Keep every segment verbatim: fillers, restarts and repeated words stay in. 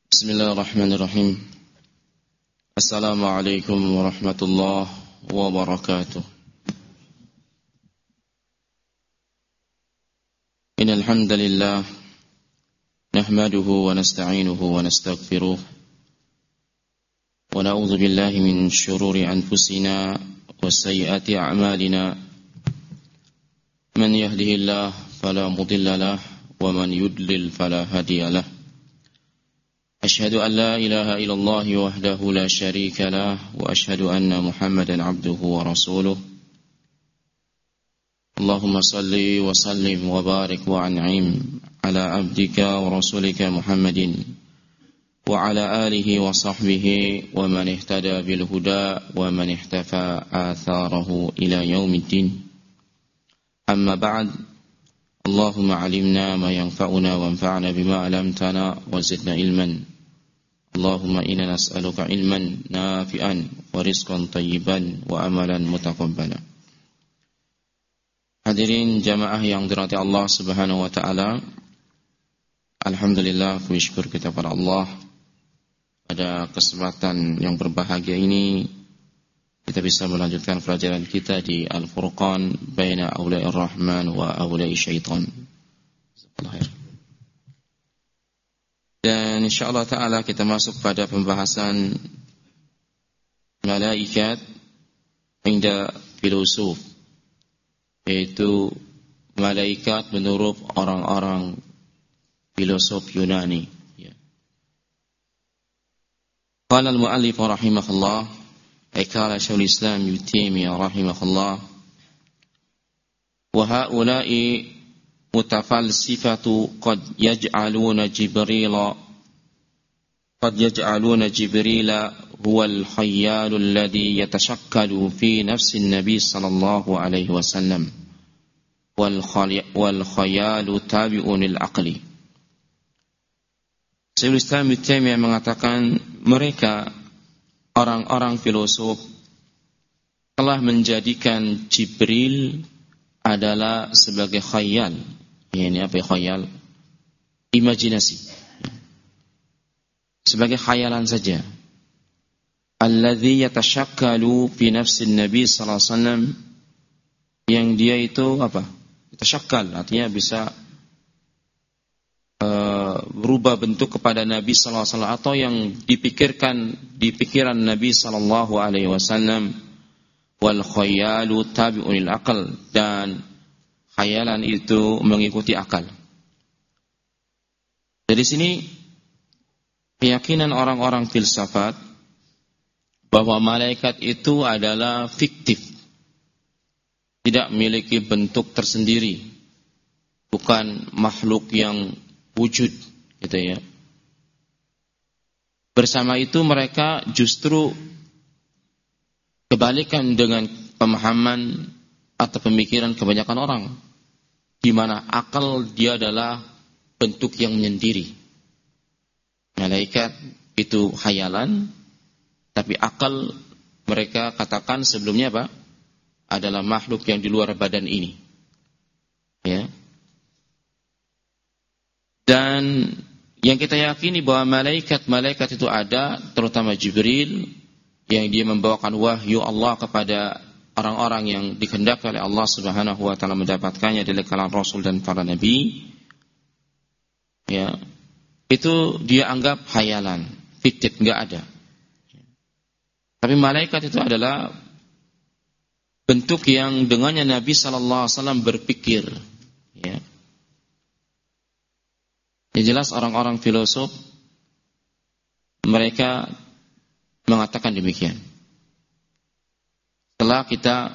Bismillahirrahmanirrahim. Assalamualaikum warahmatullahi wabarakatuh. Innal hamdalillah nahmaduhu wa nasta'inuhu wa nastaghfiruh wa na'udzu billahi min shururi anfusina wa sayyiati a'malina. Man yahdihillahu fala mudilla lahu wa man yudlil fala hadiya lahu. أشهد أن لا إله إلا الله وحده لا شريك له وأشهد أن محمدا عبده ورسوله اللهم صل وسلم وبارك وأنعم على عبدك ورسولك محمد وعلى آله وصحبه ومن اهتدى بالهدى ومن اهتفى آثاره إلى يوم الدين. أما بعد، اللهم علمنا ما ينفعنا وانفعنا بما علمتنا وزدنا علما. Allahumma inna nas'aluka ilman nafi'an wa rizqan thayyiban wa amalan mutaqabbala. Hadirin jamaah yang dirahmati Allah Subhanahu wa taala, alhamdulillah, puji syukur kita kepada Allah pada kesempatan yang berbahagia ini kita bisa melanjutkan pelajaran kita di Al-Furqan baina awliya'ir rahman wa awliya'i syaitan. Jazakallahu. Dan insyaallah ta'ala kita masuk pada pembahasan malaikat inda filosof, yaitu malaikat menurut orang-orang filosof Yunani. Qala al-mu'allif rahimahullah, qala Syekhul Islam Ibnu Taimiyah rahimahullah, wa haula'i mutafalsifatu qad yaj'aluna jibrila qad yaj'aluna jibrila huwa al-khayyal alladhi yatashakkalu fi nafsi an-nabi sallallahu alaihi wasallam wal khayalu tabi'un lil-aqli. Syekhul Islam Ibnu Taimiyah mengatakan mereka orang-orang filosof telah menjadikan Jibril adalah sebagai khayal. Ya, ini apa ya khayal? Imajinasi. Sebagai khayalan saja. Alladzi yatashakkalu fi nafsi Nabi sallallahu alaihi wasallam, yang dia itu apa? Yatashakkal, artinya bisa uh, berubah bentuk kepada Nabi sallallahu alaihi wasallam, atau yang dipikirkan di pikiran Nabi sallallahu alaihi wasallam. Wal khayalu tabi'un lil aql, dan khayalan itu mengikuti akal. Dari sini keyakinan orang-orang filsafat bahwa malaikat itu adalah fiktif, tidak memiliki bentuk tersendiri, bukan makhluk yang wujud, gitu ya. Bersama itu mereka justru kebalikan dengan pemahaman atau pemikiran kebanyakan orang, di mana akal dia adalah bentuk yang menyendiri. Malaikat itu khayalan, tapi akal mereka katakan sebelumnya apa? Adalah makhluk yang di luar badan ini. Ya. Dan yang kita yakini bahwa malaikat-malaikat itu ada, terutama Jibril, yang dia membawakan wahyu Allah kepada orang-orang yang dikehendaki oleh Allah Subhanahu wa taala mendapatkannya dari kalangan rasul dan para nabi. Ya. Itu dia anggap khayalan, fiktif, enggak ada. Tapi malaikat itu adalah bentuk yang dengannya Nabi sallallahu alaihi wasallam berpikir, ya. Yang jelas orang-orang filosof mereka mengatakan demikian. Setelah kita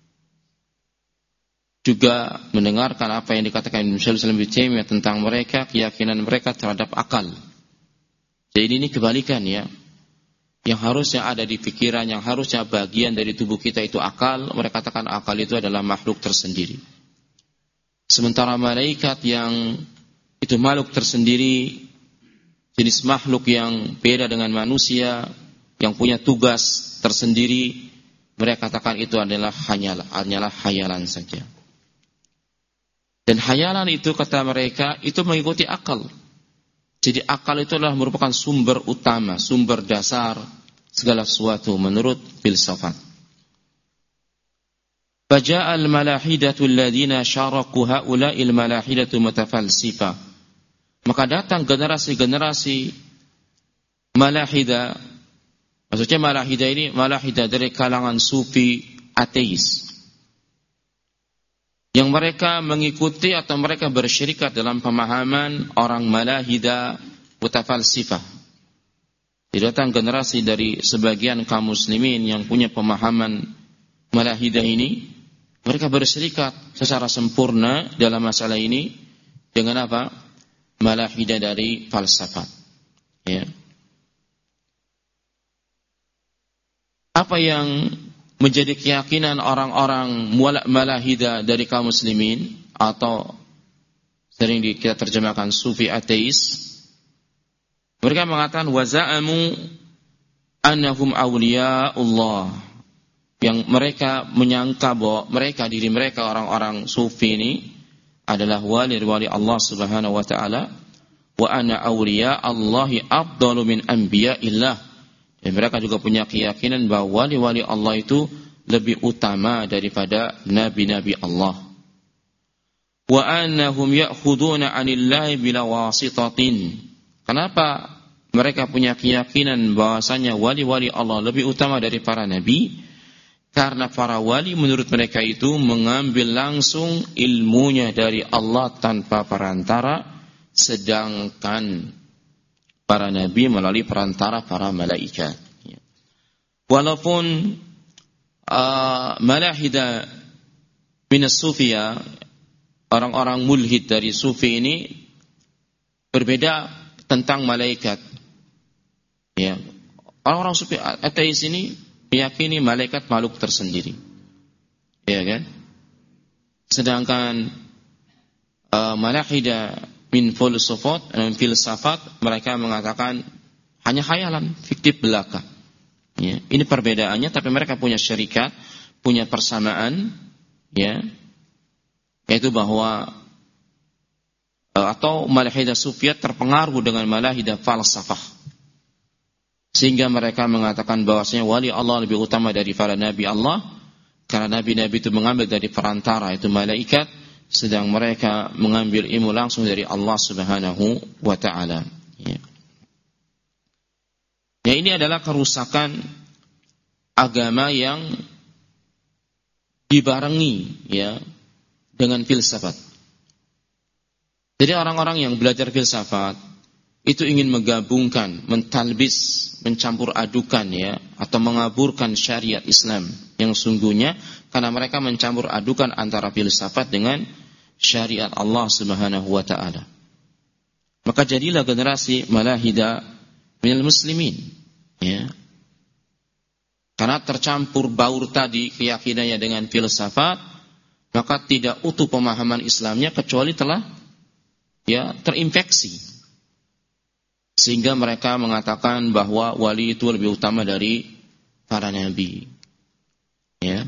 juga mendengarkan apa yang dikatakan Syekhul Islam Ibnu Taimiyah tentang mereka, keyakinan mereka terhadap akal. Jadi ini kebalikan, ya. Yang harusnya ada di pikiran, yang harusnya bagian dari tubuh kita itu akal, mereka katakan akal itu adalah makhluk tersendiri. Sementara malaikat yang itu makhluk tersendiri, jenis makhluk yang beda dengan manusia, yang punya tugas tersendiri, mereka katakan itu adalah hanyalah, hanyalah khayalan saja. Dan khayalan itu, kata mereka, itu mengikuti akal. Jadi akal itu adalah merupakan sumber utama, sumber dasar segala sesuatu menurut filsafat. Faja'al malahidatu alladhina syaraku haula'il malahidatu mutafalsifa. Maka datang generasi-generasi malahida. Maksudnya malahida ini malahida dari kalangan sufi ateis. Yang mereka mengikuti atau mereka bersyirikat dalam pemahaman orang malahida mutafalsifah. Jadi datang generasi dari sebagian kaum muslimin yang punya pemahaman malahida ini, mereka berserikat secara sempurna dalam masalah ini dengan apa? Malahida dari falsafat. Ya. Apa yang menjadi keyakinan orang-orang malahida dari kaum muslimin atau sering kita terjemahkan sufi ateis? Mereka mengatakan waza'amu annahum awliya'ullah. Yang mereka menyangka bahwa mereka, diri mereka orang-orang sufi ini adalah wali-wali Allah Subhanahu wa taala. Wa ana awliya Allahi afdalu min anbiya'illah. Dan mereka juga punya keyakinan bahwa wali-wali Allah itu lebih utama daripada nabi-nabi Allah. Wa annahum ya'khuduna 'anillahi bila wasitatin. Kenapa mereka punya keyakinan bahwasanya wali-wali Allah lebih utama dari para nabi? Karena para wali menurut mereka itu mengambil langsung ilmunya dari Allah tanpa perantara, sedangkan para nabi melalui perantara para malaikat. Walaupun uh, malahida minas sufia, orang-orang mulhid dari sufi ini berbeda tentang malaikat. Ya. Orang-orang sufi ateis ini meyakini malaikat makhluk tersendiri, ya kan? Sedangkan uh, malahida min filsafat, min filsafat mereka mengatakan hanya khayalan, fiktif belaka. Ya, ini perbedaannya, tapi mereka punya syarikat, punya persamaan, ya, yaitu bahwa uh, atau malahida sufiyat terpengaruh dengan malahida falsafah. Sehingga mereka mengatakan bahwasanya wali Allah lebih utama dari para nabi Allah, karena nabi-nabi itu mengambil dari perantara, itu malaikat, sedang mereka mengambil ilmu langsung dari Allah Subhanahu wa taala. Ya. Ya, ini adalah kerusakan agama yang dibarengi ya dengan filsafat. Jadi orang-orang yang belajar filsafat itu ingin menggabungkan, mentalbis, mencampur adukan ya, atau mengaburkan syariat Islam yang sungguhnya, karena mereka mencampur adukan antara filsafat dengan syariat Allah Subhanahu wa taala. Maka jadilah generasi malahida minal muslimin ya. Karena tercampur baur tadi keyakinannya dengan filsafat, maka tidak utuh pemahaman Islamnya kecuali telah ya terinfeksi. Sehingga mereka mengatakan bahwa wali itu lebih utama dari para nabi. Ya.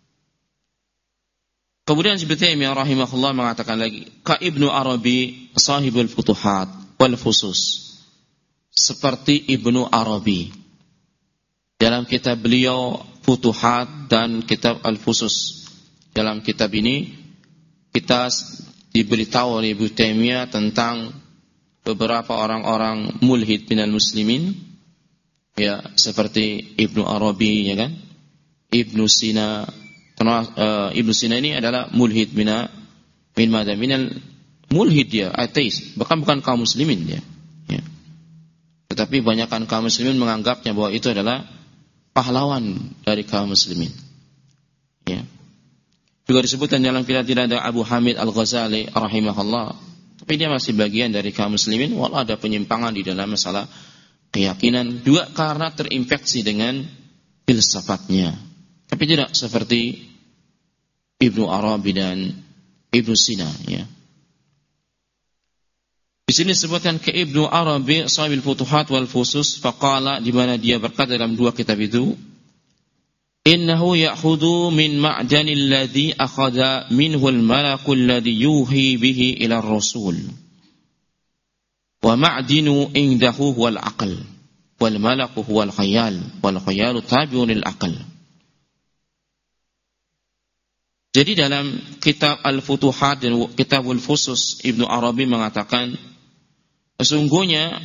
Kemudian Ibnu Taimiyah rahimahullah mengatakan lagi, ka Ibnu Arabi sahibul futuhat wal fusus. Seperti Ibnu Arabi dalam kitab beliau Futuhat dan kitab Al-Fusus. Dalam kitab ini kita diberitahu oleh Ibnu Taimiyah tentang beberapa orang-orang mulhid minal muslimin ya, seperti Ibnu Arabi ya kan, Ibnu Sina. Uh, Ibnu Sina ini adalah mulhid mina min madha minal mulhid dia, ateis, bahkan bukan kaum muslimin dia ya. Tetapi banyakkan kaum muslimin menganggapnya bahwa itu adalah pahlawan dari kaum muslimin ya. Juga disebutkan dalam kitab ada Abu Hamid Al-Ghazali rahimahullah, tapi dia masih bagian dari kaum muslimin, walau ada penyimpangan di dalam masalah keyakinan, juga karena terinfeksi dengan filsafatnya. Tapi tidak seperti Ibnu Arabi dan Ibnu Sina ya. Di sini disebutkan ke Ibnu Arabi sahibul futuhat wal fusus, faqala, di mana dia berkata dalam dua kitab itu, innahu ya'khudhu min ma'danil ladzi akhadha minhu al-malakul ladzi yuhi bihi ila ar-rasul. Wa ma'dinu indahu huwal aql wal malaku huwal khayal wal khayalu tabi'un lil aql. Jadi dalam kitab Al-Futuhat dan Kitabul Fusus, Ibnu Arabi mengatakan, sesungguhnya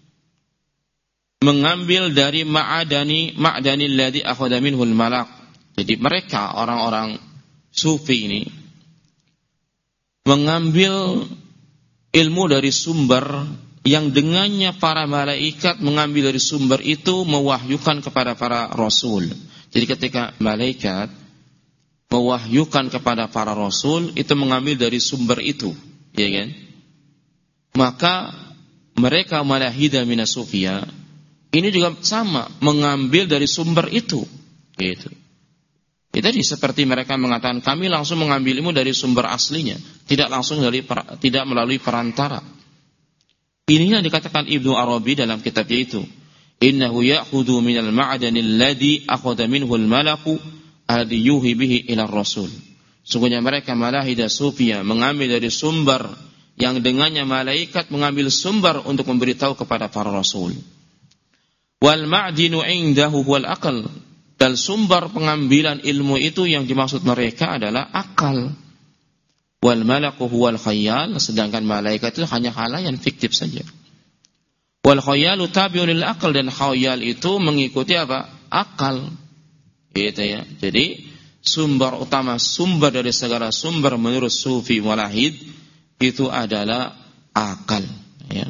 mengambil dari ma'adani ma'dani alladhi akhadha minhu al-malak. Jadi mereka orang-orang sufi ini mengambil ilmu dari sumber yang dengannya para malaikat mengambil dari sumber itu mewahyukan kepada para rasul. Jadi ketika malaikat mewahyukan kepada para rasul itu mengambil dari sumber itu, ya kan? Maka mereka malahida minas sufia ini juga sama mengambil dari sumber itu, gitu. Itu tadi seperti mereka mengatakan kami langsung mengambil ilmu dari sumber aslinya, tidak langsung dari tidak melalui perantara. Ini yang dikatakan Ibnu Arabi dalam kitabnya itu. Innahu ya'khudhu minal ma'danil ladzi akhadha minhu al-malaku adiyuhi bihi ila rasul. Sungguhnya mereka malahida sufia mengambil dari sumber yang dengannya malaikat mengambil sumber untuk memberitahu kepada para rasul. Wal ma'dinu indahu wal aql. Dan sumber pengambilan ilmu itu yang dimaksud mereka adalah akal. Wal malaku huwal khayal, sedangkan malaikat itu hanya khayal fiktif saja. Wal khayalu tabi'un lil aql, dan khayal itu mengikuti apa? Akal. Gitu ya. Jadi sumber utama, sumber dari segala sumber menurut sufi walahid itu adalah akal, ya.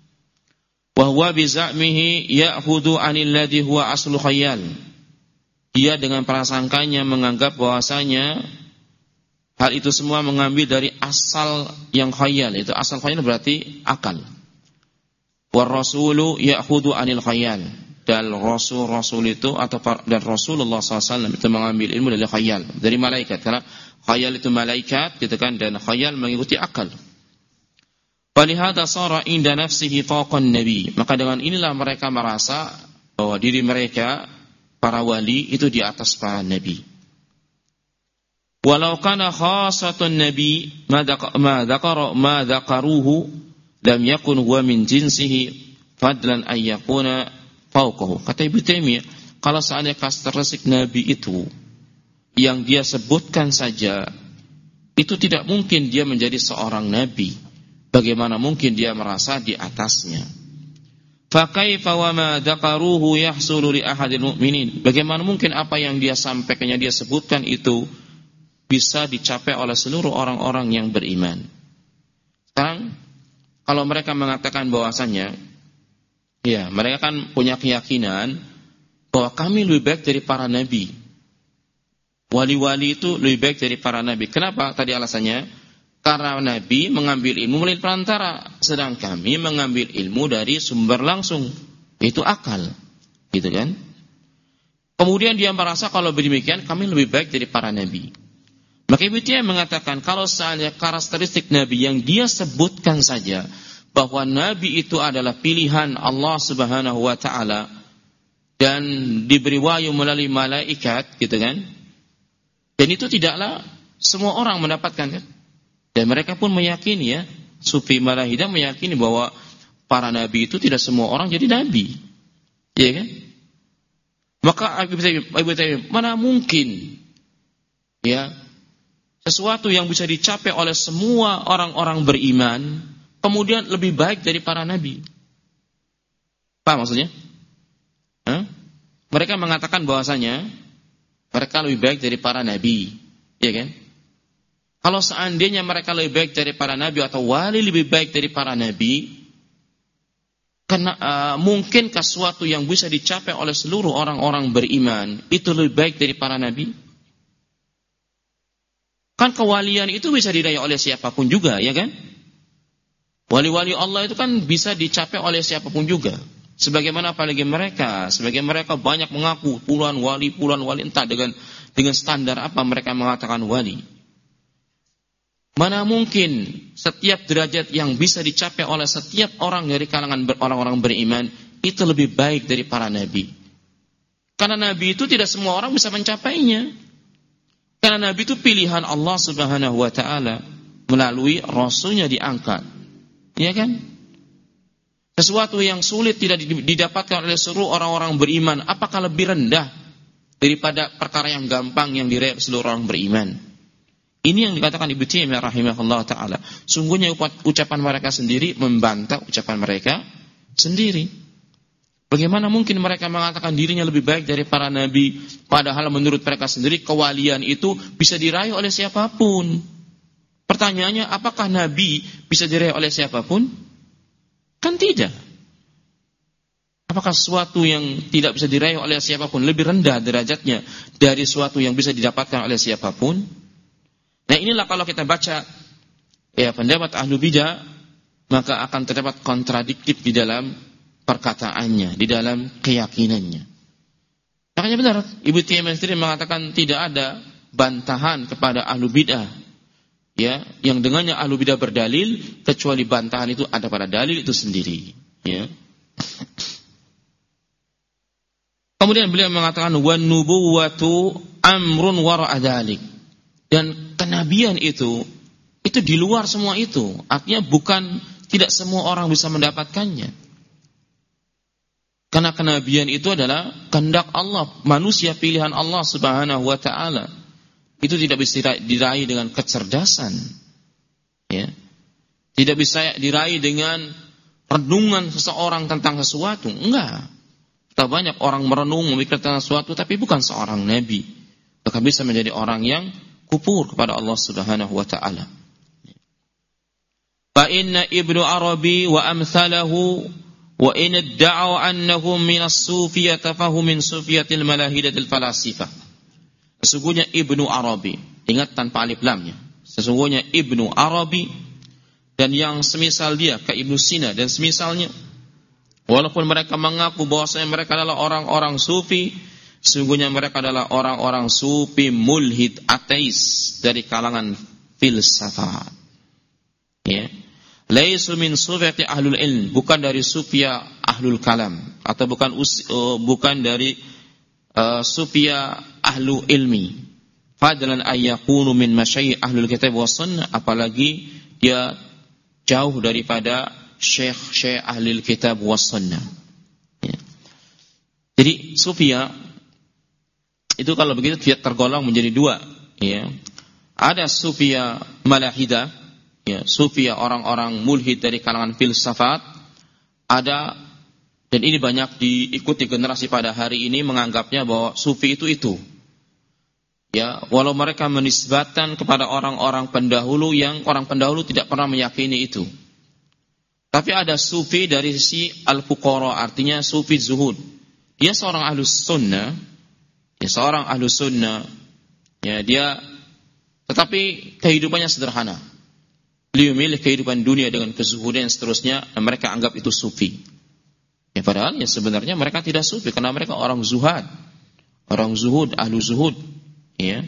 Wa huwa bi za'mihi ya'khudhu 'anil ladzi huwa aslu khayal. Dia dengan prasangkanya menganggap bahwasanya hal itu semua mengambil dari asal yang khayal. Itu asal khayal berarti akal. War rasulu ya'khudhu 'anil khayal. Dan rasul-rasul itu atau dan Rasulullah sallallahu alaihi wasallam itu mengambil ilmu dari khayal, dari malaikat, karena khayal itu malaikat, gitu kan, dan khayal mengikuti akal. Walihada sara inda nafsihi faqan nabi. Maka dengan inilah mereka merasa bahwa diri mereka para wali itu di atas para nabi. Walau kana khasatun nabi ma dzakara ma dzakaruhu lam yakun huwa min jinsihi fadlan ay yakuna fauqahu. Kata Ibnu Taimiyah, kalau seandainya karakteristik nabi itu yang dia sebutkan saja, itu tidak mungkin dia menjadi seorang nabi. Bagaimana mungkin dia merasa di atasnya? Fa kaifa wa ma dzakaruhu yahsulu li ahadil mu'minin. Bagaimana mungkin apa yang dia sampaikannya, dia sebutkan itu bisa dicapai oleh seluruh orang-orang yang beriman. Sekarang kalau mereka mengatakan bahwasanya, ya, mereka kan punya keyakinan bahwa kami lebih baik dari para nabi. Wali-wali itu lebih baik dari para nabi. Kenapa? Tadi alasannya, karena nabi mengambil ilmu melalui perantara, sedang kami mengambil ilmu dari sumber langsung, yaitu akal. Gitu kan? Kemudian dia merasa kalau demikian kami lebih baik dari para nabi. Maka Ibnu Taimiyah mengatakan kalau seandainya karakteristik nabi yang dia sebutkan saja, bahwa nabi itu adalah pilihan Allah Subhanahu wa taala dan diberi wahyu melalui malaikat, gitu kan? Dan itu tidaklah semua orang mendapatkan, kan? Dan mereka pun meyakini, ya, sufi malahidah meyakini bahwa para nabi itu tidak semua orang jadi nabi. Iya kan? Maka Ibnu Taimiyah, mana mungkin, ya, sesuatu yang bisa dicapai oleh semua orang-orang beriman kemudian lebih baik dari para nabi. Paham maksudnya? Hah? Mereka mengatakan bahwasanya mereka lebih baik dari para nabi, ya kan? Kalau seandainya mereka lebih baik dari para nabi atau wali lebih baik dari para nabi, karena uh, mungkinkah sesuatu yang bisa dicapai oleh seluruh orang-orang beriman itu lebih baik dari para nabi? Kan kewalian itu bisa diraih oleh siapapun juga, ya kan? Wali-wali Allah itu kan bisa dicapai oleh siapapun juga. Sebagaimana apalagi mereka, sebagian mereka banyak mengaku puluhan wali, puluhan wali, entah dengan dengan standar apa mereka mengatakan wali. Mana mungkin setiap derajat yang bisa dicapai oleh setiap orang dari kalangan orang-orang beriman itu lebih baik dari para nabi. Karena nabi itu tidak semua orang bisa mencapainya. Karena nabi itu pilihan Allah Subhanahu wa taala melalui rasulnya diangkat. Ya kan? sesuatu yang sulit tidak didapatkan oleh seluruh orang-orang beriman, apakah lebih rendah daripada perkara yang gampang yang diraih seluruh orang beriman? Ini yang dikatakan Ibnu Taimiyah rahimahullah ta'ala. Sungguhnya ucapan mereka sendiri membantah ucapan mereka sendiri. Bagaimana mungkin mereka mengatakan dirinya lebih baik dari para nabi, padahal menurut mereka sendiri kewalian itu bisa diraih oleh siapapun. Pertanyaannya, apakah nabi bisa diraih oleh siapapun? Kan tidak. Apakah sesuatu yang tidak bisa diraih oleh siapapun lebih rendah derajatnya dari sesuatu yang bisa didapatkan oleh siapapun? Nah, inilah kalau kita baca ya pendapat ahlu bidah, maka akan terdapat kontradiktif di dalam perkataannya, di dalam keyakinannya. Makanya benar, Ibnu Taimiyah sendiri mengatakan tidak ada bantahan kepada ahlu bidah, ya, yang dengannya ahlu bidah berdalil, kecuali bantahan itu ada pada dalil itu sendiri, ya. Kemudian beliau mengatakan wan nubuwatu amrun wara'a dzalik. Dan kenabian itu itu di luar semua itu. Artinya bukan tidak semua orang bisa mendapatkannya. Karena kenabian itu adalah kehendak Allah, manusia pilihan Allah Subhanahu wa taala. Itu tidak bisa diraih dengan kecerdasan. Ya. Tidak bisa diraih dengan renungan seseorang tentang sesuatu. Enggak. Kita banyak orang merenung memikirkan sesuatu tapi bukan seorang nabi. Maka bisa menjadi orang yang kufur kepada Allah Subhanahu wa taala. Fa inna Ibnu Arabi wa amsalahu wa in idda'u annahum min as-sufiyyah fahu min sufiyatil malahidatil falasifah. Sesungguhnya Ibnu Arabi, ingat tanpa alif lamnya. Sesungguhnya Ibnu Arabi dan yang semisal dia, ke Ibnu Sina dan semisalnya, walaupun mereka mengaku bahwasanya mereka adalah orang-orang sufi, sesungguhnya mereka adalah orang-orang sufi mulhid ateis dari kalangan filsafat. Ya. Laisu min sufiyati ahlul ilm, bukan dari sufia ahlul kalam, atau bukan us, uh, bukan dari uh, sufia ahlu ilmi. Fadlan ayyakunu min masyayikh ahlul kitab was sunnah, apalagi dia jauh daripada syekh-syekh ahlul kitab was sunnah. Ya. Jadi sufia itu kalau begitu dia tergolong menjadi dua, ya. Ada sufia malahidah, ya, sufia orang-orang mulhid dari kalangan filsafat, ada, dan ini banyak diikuti generasi pada hari ini menganggapnya bahwa sufi itu itu. Ya, walau mereka menisbatkan kepada orang-orang pendahulu yang orang pendahulu tidak pernah meyakini itu. Tapi ada sufi dari sisi al-fuqara, artinya sufi zuhud. Dia seorang ahlus sunnah, ya, seorang ahlus sunnah, ya, dia tetapi kehidupannya sederhana. Beliau memilih kehidupan dunia dengan kezuhudan dan seterusnya, dan mereka anggap itu sufi. Ya, padahal ya sebenarnya mereka tidak sufi karena mereka orang zuhad, orang zuhud, ahlu zuhud, ya.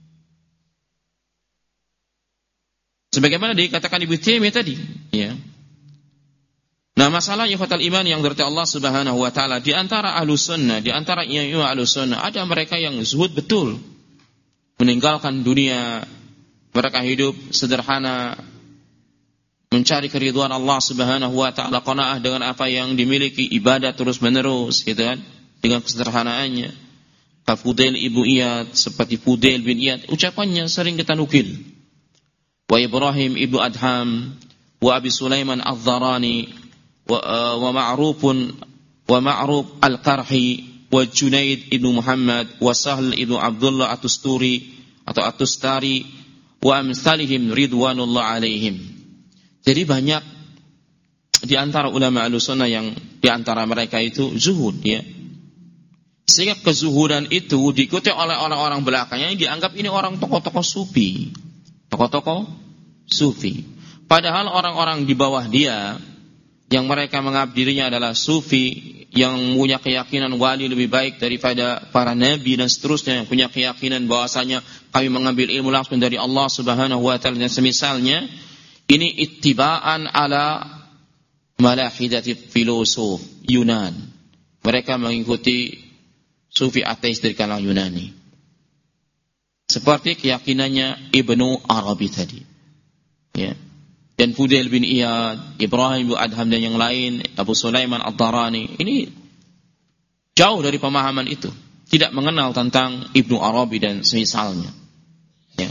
Sebagaimana dikatakan Ibnu Taimiyah tadi, ya. Nah, masalah ikhwatal iman yang dirahmati Allah Subhanahu wa taala, di antara ahlu sunnah, di antara imam ahlu sunnah, ada mereka yang zuhud betul, meninggalkan dunia, mereka hidup sederhana, mencari keridhaan Allah Subhanahu wa taala, qanaah dengan apa yang dimiliki, ibadah terus-menerus, gitu kan, dengan kesederhanaannya. Ka Fudail Ibnu Iyad, seperti Fudail bin Iyad, ucapannya sering kita nukil. Wa Ibrahim Ibnu Adham, wa Abi Sulaiman Adh-Dharani, wa, uh, wa Ma'rufun wa Ma'ruf Al-Qarhi, wa Junaid Ibnu Muhammad, wa Sahl Ibnu Abdullah At-Tusturi atau At-Tustari, wa amsalihim ridwanullah alaihim. Jadi banyak di antara ulama Ahlussunnah yang di antara mereka itu zuhud, ya. Sehingga kezuhudan itu diikuti oleh orang-orang belakangnya yang dianggap ini orang tokoh-tokoh sufi. Tokoh-tokoh sufi. Padahal orang-orang di bawah dia yang mereka menganggap dirinya adalah sufi, yang punya keyakinan wali lebih baik daripada para nabi dan seterusnya, yang punya keyakinan bahwasanya kami mengambil ilmu langsung dari Allah Subhanahu wa taala dan semisalnya, ini ittiba'an ala malahidati filosof Yunan. Mereka mengikuti sufi ateis dari kalangan Yunani. Seperti keyakinannya Ibnu Arabi tadi. Ya. dan Fudail bin Iyad, Ibrahim bin Adham dan yang lain, Abu Sulaiman Ad-Darani, ini jauh dari pemahaman itu, tidak mengenal tentang Ibnu Arabi dan semisalnya. Ya.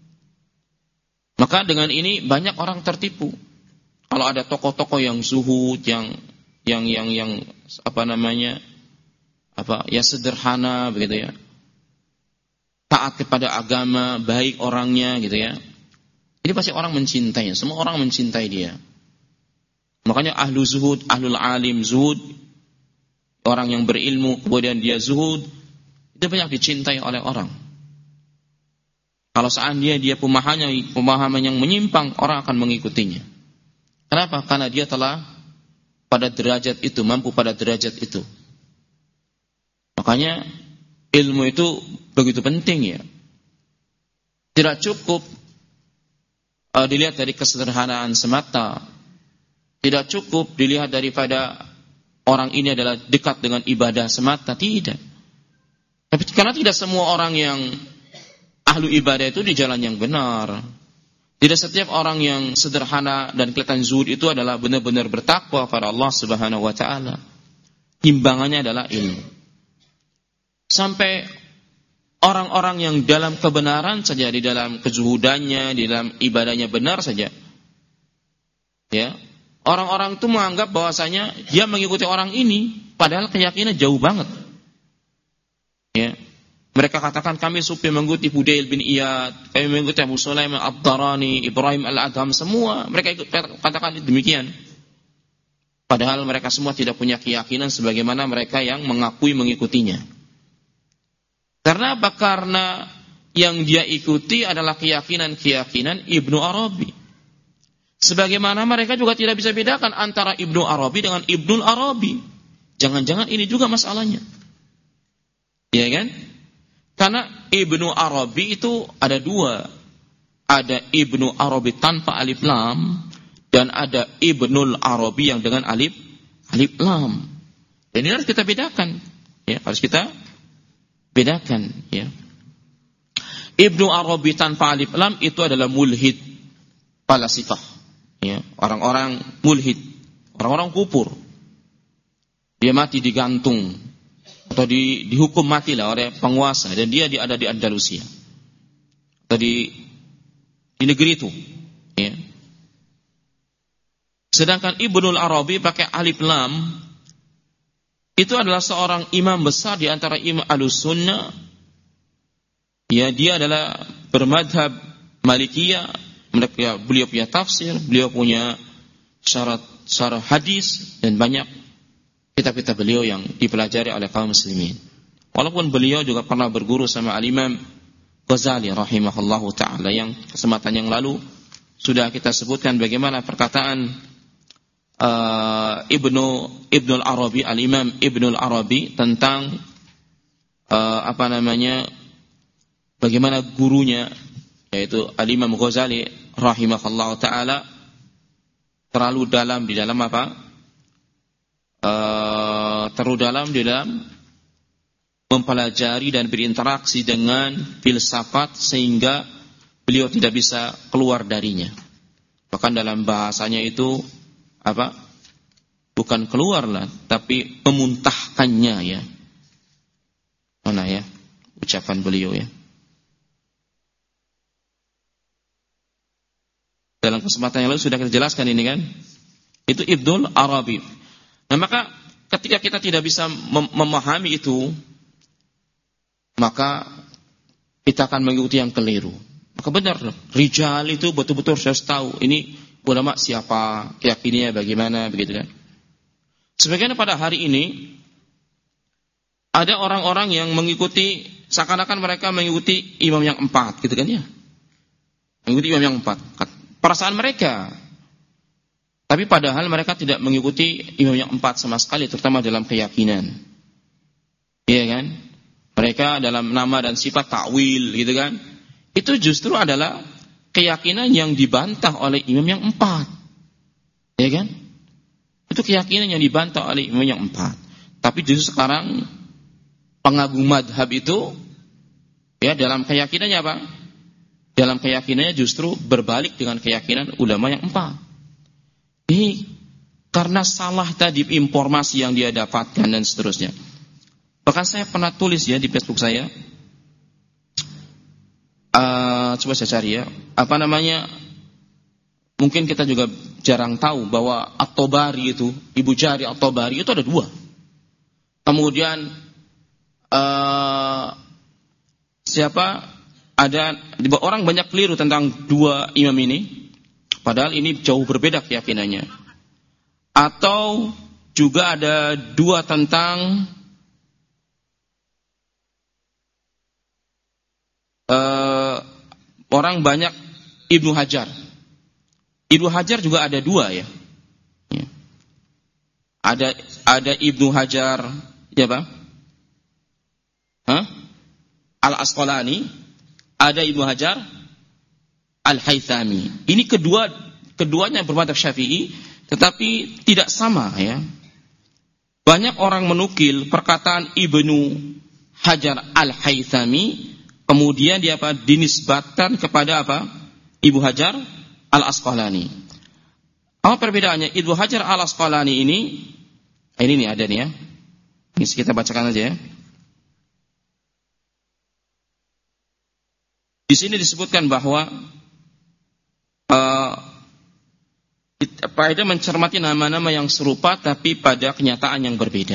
Maka dengan ini banyak orang tertipu. Kalau ada tokoh-tokoh yang zuhud, yang yang yang yang apa namanya, apa ya sederhana begitu ya, taat kepada agama, baik orangnya gitu ya. Ini pasti orang mencintainya, semua orang mencintai dia. Makanya ahlu zuhud, ahlul alim zuhud, orang yang berilmu kemudian dia zuhud, itu banyak dicintai oleh orang. Kalau seandainya dia pemahamannya pemahaman yang menyimpang, orang akan mengikutinya. Kenapa? Karena dia telah pada derajat itu, mampu pada derajat itu. Makanya ilmu itu begitu penting ya. Tidak cukup uh, dilihat dari kesederhanaan semata. Tidak cukup dilihat daripada orang ini adalah dekat dengan ibadah semata. Tidak. Tapi karena tidak semua orang yang ahlu ibadah itu di jalan yang benar. Tidak setiap orang yang sederhana dan kelihatan zuhud itu adalah benar-benar bertakwa pada Allah Subhanahu wa taala. Timbangannya adalah ilmu. Sampai orang-orang yang dalam kebenaran saja, di dalam kezuhudannya, di dalam ibadahnya benar saja. Ya. Orang-orang itu menganggap bahwasanya dia mengikuti orang ini padahal keyakinan jauh banget. Ya. Mereka katakan kami supi mengikuti Fudail bin Iyad, kami mengikuti Abu Sulaiman Ad-Darani, Ibrahim Al-Adham, semua mereka ikut katakan demikian. Padahal mereka semua tidak punya keyakinan sebagaimana mereka yang mengakui mengikutinya. Karena apa? Karena yang dia ikuti adalah keyakinan-keyakinan Ibnu Arabi. Sebagaimana mereka juga tidak bisa bedakan antara Ibnu Arabi dengan Ibnul Arabi. Jangan-jangan ini juga masalahnya. Iya kan? Karena Ibnu Arabi itu ada dua. Ada Ibnu Arabi tanpa alif lam dan ada Ibnul Arabi yang dengan alif alif lam. Dan ini harus kita bedakan. Ya, harus kita bedakan. Ya. Ibnu Arabi tanpa alif lam itu adalah mulhid falasifah. Ya, orang-orang mulhid, orang-orang kufur. Dia mati digantung atau di, dihukum mati lah oleh penguasa, dan dia di, ada di Andalusia atau di, di negeri itu ya. Sedangkan Ibnul Arabi pakai alif lam itu adalah seorang imam besar di antara imam Ahlussunnah ya. Dia adalah bermadhab Malikiyah. Beliau punya tafsir, beliau punya syarat syarah hadis dan banyak kitab-kitab beliau yang dipelajari oleh kaum muslimin. Walaupun beliau juga pernah berguru sama Al-Imam Ghazali rahimahullahu ta'ala, yang kesempatan yang lalu sudah kita sebutkan bagaimana perkataan uh, Ibnu Ibnul Arabi, Al-Imam Ibnul Arabi tentang uh, apa namanya, bagaimana gurunya yaitu Al-Imam Ghazali rahimahullahu ta'ala terlalu dalam di dalam apa? Uh, terlalu dalam di dalam mempelajari dan berinteraksi dengan filsafat sehingga beliau tidak bisa keluar darinya. Bahkan dalam bahasanya itu apa? Bukan keluar lah, tapi memuntahkannya ya. Mana ya ucapan beliau ya? Dalam kesempatan yang lalu sudah kita jelaskan ini kan. Itu Ibnul Arabi. Nah, maka ketika kita tidak bisa mem- memahami itu, maka kita akan mengikuti yang keliru. Maka benar, rijal itu betul-betul harus tahu ini ulama siapa, keyakinannya bagaimana, begitu kan. Sebagaimana pada hari ini ada orang-orang yang mengikuti, seakan-akan mereka mengikuti imam yang empat, gitu kan ya. Mengikuti imam yang empat. Perasaan mereka. Tapi padahal mereka tidak mengikuti imam yang empat sama sekali, terutama dalam keyakinan. Iya kan? Mereka dalam nama dan sifat takwil, gitu kan? Itu justru adalah keyakinan yang dibantah oleh imam yang empat. Iya kan? Itu keyakinan yang dibantah oleh imam yang empat. Tapi justru sekarang pengagum madhab itu, ya dalam keyakinannya apa? dalam keyakinannya justru berbalik dengan keyakinan ulama yang empat. Ini karena salah tadi informasi yang dia dapatkan dan seterusnya. Bahkan saya pernah tulis ya di Facebook saya, uh, coba saya cari ya, apa namanya, mungkin kita juga jarang tahu bahwa At-Tabari itu, Ibu Jari At-Tabari itu ada dua. Kemudian uh, siapa, ada orang banyak keliru tentang dua imam ini, padahal ini jauh berbeda keyakinannya. Atau juga ada dua tentang uh, orang banyak Ibnu Hajar. Ibnu Hajar juga ada dua ya. ya. Ada ada Ibnu Hajar, ya Pak? Hah? Al-Asqalani, ada Ibnu Hajar Al-Haythami. Ini kedua keduanya bermadzhab Syafi'i, tetapi tidak sama ya. Banyak orang menukil perkataan Ibnu Hajar Al-Haythami, kemudian dia apa? Dinisbatkan kepada apa? Ibnu Hajar Al-Asqalani. Apa perbedaannya? Ibnu Hajar Al-Asqalani ini, ini nih ada nih ya. Ini kita bacakan aja ya. Di sini disebutkan bahwa uh, faedah mencermati nama-nama yang serupa tapi pada kenyataan yang berbeda.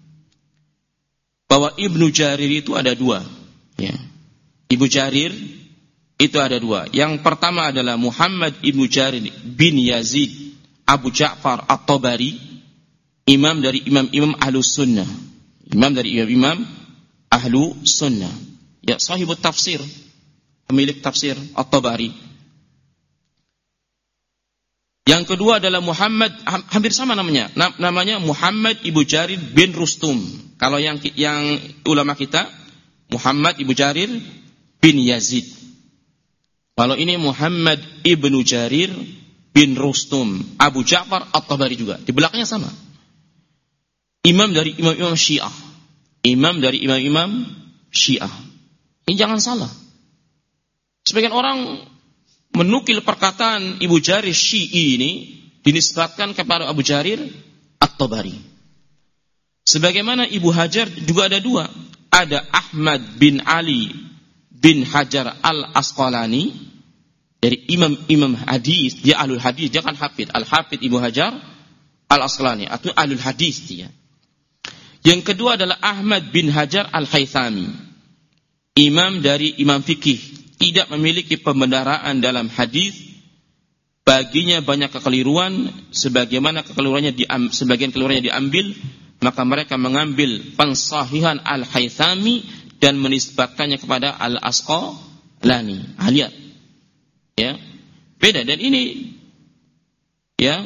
Bahwa Ibnu Jarir itu ada dua. Ya. Ibnu Jarir itu ada dua. Yang pertama adalah Muhammad Ibnu Jarir bin Yazid Abu Ja'far At-Tabari, imam dari imam-imam Ahlu Sunnah. Imam dari imam-imam Ahlu Sunnah. Ya, sahibut tafsir, pemilik tafsir At-Tabari. Yang kedua adalah Muhammad, hampir sama namanya, namanya Muhammad Ibnu Jarir bin Rustum. Kalau yang yang ulama kita Muhammad Ibnu Jarir bin Yazid. Kalau ini Muhammad Ibnu Jarir bin Rustum Abu Ja'far At-Tabari juga. Di belakangnya sama. Imam dari imam-imam Syiah. Imam dari imam-imam Syiah. Ini jangan salah. Sebagian orang menukil perkataan Ibu Jarir Syi'i ini dinisbatkan kepada Abu Jarir At-Tabari. Sebagaimana Ibu Hajar juga ada dua. Ada Ahmad bin Ali bin Hajar Al-Asqalani, dari imam-imam hadis, dia ahlul hadis, dia kan hafid. Al-Hafid Ibu Hajar Al-Asqalani, atau ahlul hadis dia. Yang kedua adalah Ahmad bin Hajar Al-Haythami, imam dari imam fikih, tidak memiliki pembenaran dalam hadis, baginya banyak kekeliruan, sebagaimana kekeliruannya diam, sebagian kekeliruannya diambil, maka mereka mengambil pensahihan Al-Haythami dan menisbatkannya kepada Al-Asqalani. Ah, lihat. Ya. Beda, dan ini ya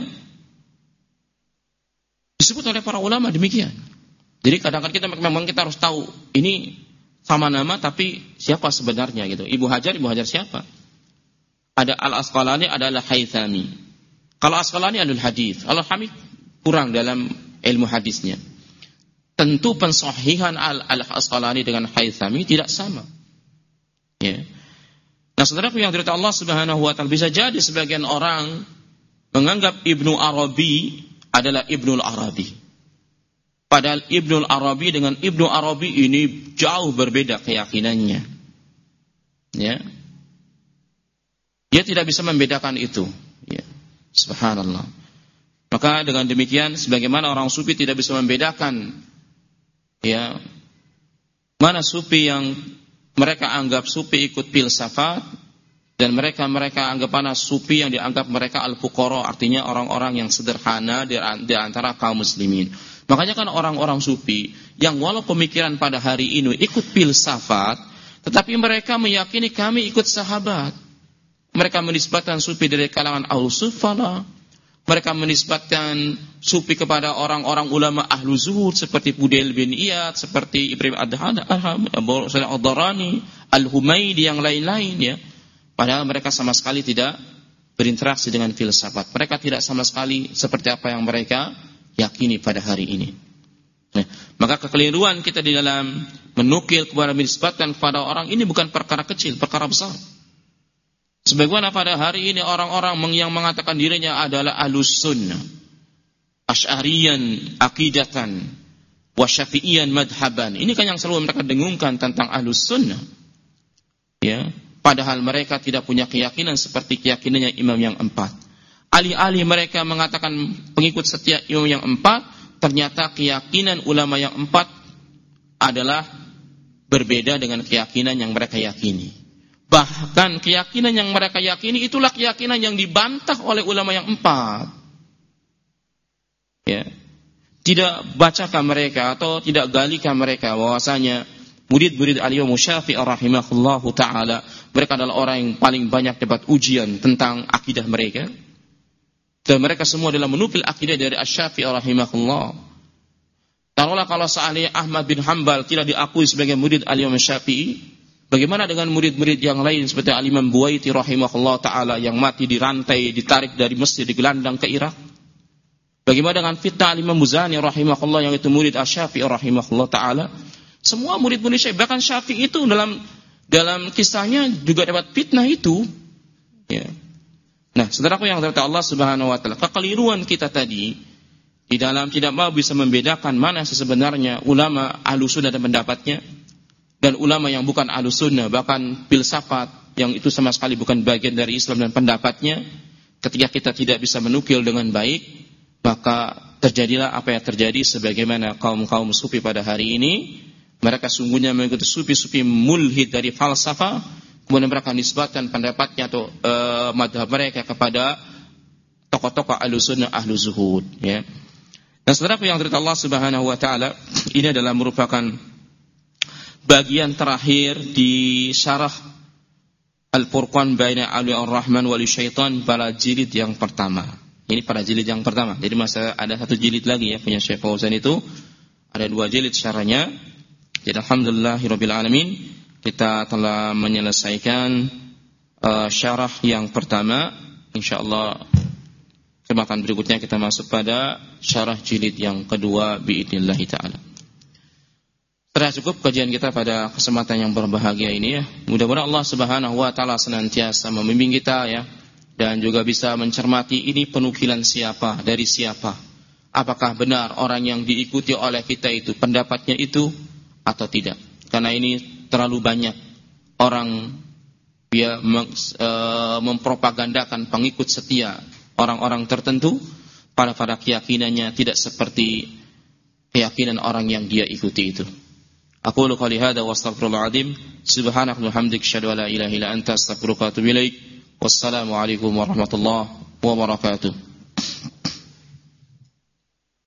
disebut oleh para ulama demikian. Jadi kadang-kadang kita memang kita harus tahu ini sama nama tapi siapa sebenarnya gitu. Ibu Hajar, Ibu Hajar siapa? Ada Al-Asqalani, ada Al-Haythami. Kalau Asqalani adalah hadis, Al-Hamid kurang dalam ilmu hadisnya. Tentu pensahihan Al-Asqalani dengan Haythami tidak sama. Ya. Nah, saudaraku yang dirahmati Allah Subhanahu wa taala, bisa jadi sebagian orang menganggap Ibnu Arabi adalah Ibnul Arabi. Padahal Ibnul Arabi dengan Ibnu Arabi ini jauh berbeda keyakinannya. Ya. Dia tidak bisa membedakan itu. Ya. Subhanallah. Maka dengan demikian, sebagaimana orang sufi tidak bisa membedakan, ya, mana sufi yang mereka anggap sufi ikut filsafat, dan mereka mereka anggap mana sufi yang dianggap mereka al-fuqara, artinya orang-orang yang sederhana di antara kaum muslimin. Makanya kan orang-orang sufi yang walau pemikiran pada hari ini ikut filsafat, tetapi mereka meyakini kami ikut sahabat. Mereka menisbatkan sufi dari kalangan al-sufala. Mereka menisbatkan sufi kepada orang-orang ulama ahlu zuhud seperti Fudail bin Iyad, seperti Ibrahim Ad-Darani, Ad-Darani, Al-Humaydi, yang lain-lain ya. Padahal mereka sama sekali tidak berinteraksi dengan filsafat. Mereka tidak sama sekali seperti apa yang mereka yakini pada hari ini. Nah, maka kekeliruan kita di dalam menukil kepada menisbatkan kepada orang ini bukan perkara kecil, perkara besar. Sebagaimana pada hari ini orang-orang yang mengatakan dirinya adalah ahlus sunnah, asy'ariyan aqidatan, wa syafi'iyan madhaban. Ini kan yang selalu mereka dengungkan tentang ahlus sunnah. Ya, padahal mereka tidak punya keyakinan seperti keyakinannya imam yang empat. Alih-alih mereka mengatakan pengikut setia imam yang empat, ternyata keyakinan ulama yang empat adalah berbeda dengan keyakinan yang mereka yakini. Bahkan keyakinan yang mereka yakini itulah keyakinan yang dibantah oleh ulama yang empat. Ya. Tidak bacakan mereka atau tidak galikan mereka bahwasanya murid-murid al-Imam Syafi'i rahimahullahu taala mereka adalah orang yang paling banyak dapat ujian tentang akidah mereka. Dan mereka semua adalah menukil akidah dari Asy-Syafi'i rahimahullah. Taruhlah kalau seandainya Ahmad bin Hanbal tidak diakui sebagai murid al-Imam Syafi'i, bagaimana dengan murid-murid yang lain seperti Al-Imam Buwaiti rahimahullah ta'ala yang mati dirantai, ditarik dari Mesir, digelandang ke Irak? Bagaimana dengan fitnah Al-Imam Muzani rahimahullah yang itu murid Asy-Syafi'i rahimahullah ta'ala? Semua murid-murid Syafi'i, bahkan Syafi'i itu dalam dalam kisahnya juga dapat fitnah itu. Ya. Nah, saudaraku yang dirahmati Allah Subhanahu wa taala, kekeliruan kita tadi di dalam tidak mau bisa membedakan mana sebenarnya ulama Ahlussunnah dan pendapatnya dan ulama yang bukan Ahlussunnah, bahkan filsafat yang itu sama sekali bukan bagian dari Islam dan pendapatnya. Ketika kita tidak bisa menukil dengan baik, maka terjadilah apa yang terjadi sebagaimana kaum-kaum sufi pada hari ini. Mereka sungguhnya mengikuti sufi-sufi mulhid dari falsafah, kemudian mereka nisbatkan pendapatnya atau e, madhab mereka kepada tokoh-tokoh Ahlussunnah, ahlu zuhud, ya. Dan saudaraku yang dirahmati Allah Subhanahu wa taala, ini adalah merupakan bagian terakhir di syarah Al-Furqan baina Awliya Ar-Rahman wal Syaitan pada jilid yang pertama. Ini pada jilid yang pertama. Jadi masih ada satu jilid lagi ya punya Syekh Fauzan itu. Ada dua jilid syarahnya. Jadi alhamdulillahirabbil alamin kita telah menyelesaikan uh, syarah yang pertama. Insyaallah kesempatan berikutnya kita masuk pada syarah jilid yang kedua biidznillah taala. Sudah cukup kajian kita pada kesempatan yang berbahagia ini ya. Mudah-mudahan Allah Subhanahu wa taala senantiasa membimbing kita ya, dan juga bisa mencermati ini penukilan siapa dari siapa. Apakah benar orang yang diikuti oleh kita itu pendapatnya itu atau tidak? Karena ini terlalu banyak orang dia mem, e, mempropagandakan pengikut setia orang-orang tertentu pada pada keyakinannya tidak seperti keyakinan orang yang dia ikuti itu. Aku qouli hada wa astaghfirullah azim. Subhanaka wa bihamdika asyhadu an la ilaha illa anta astaghfiruka wa atubu ilaik. Wassalamu alaikum warahmatullahi wabarakatuh.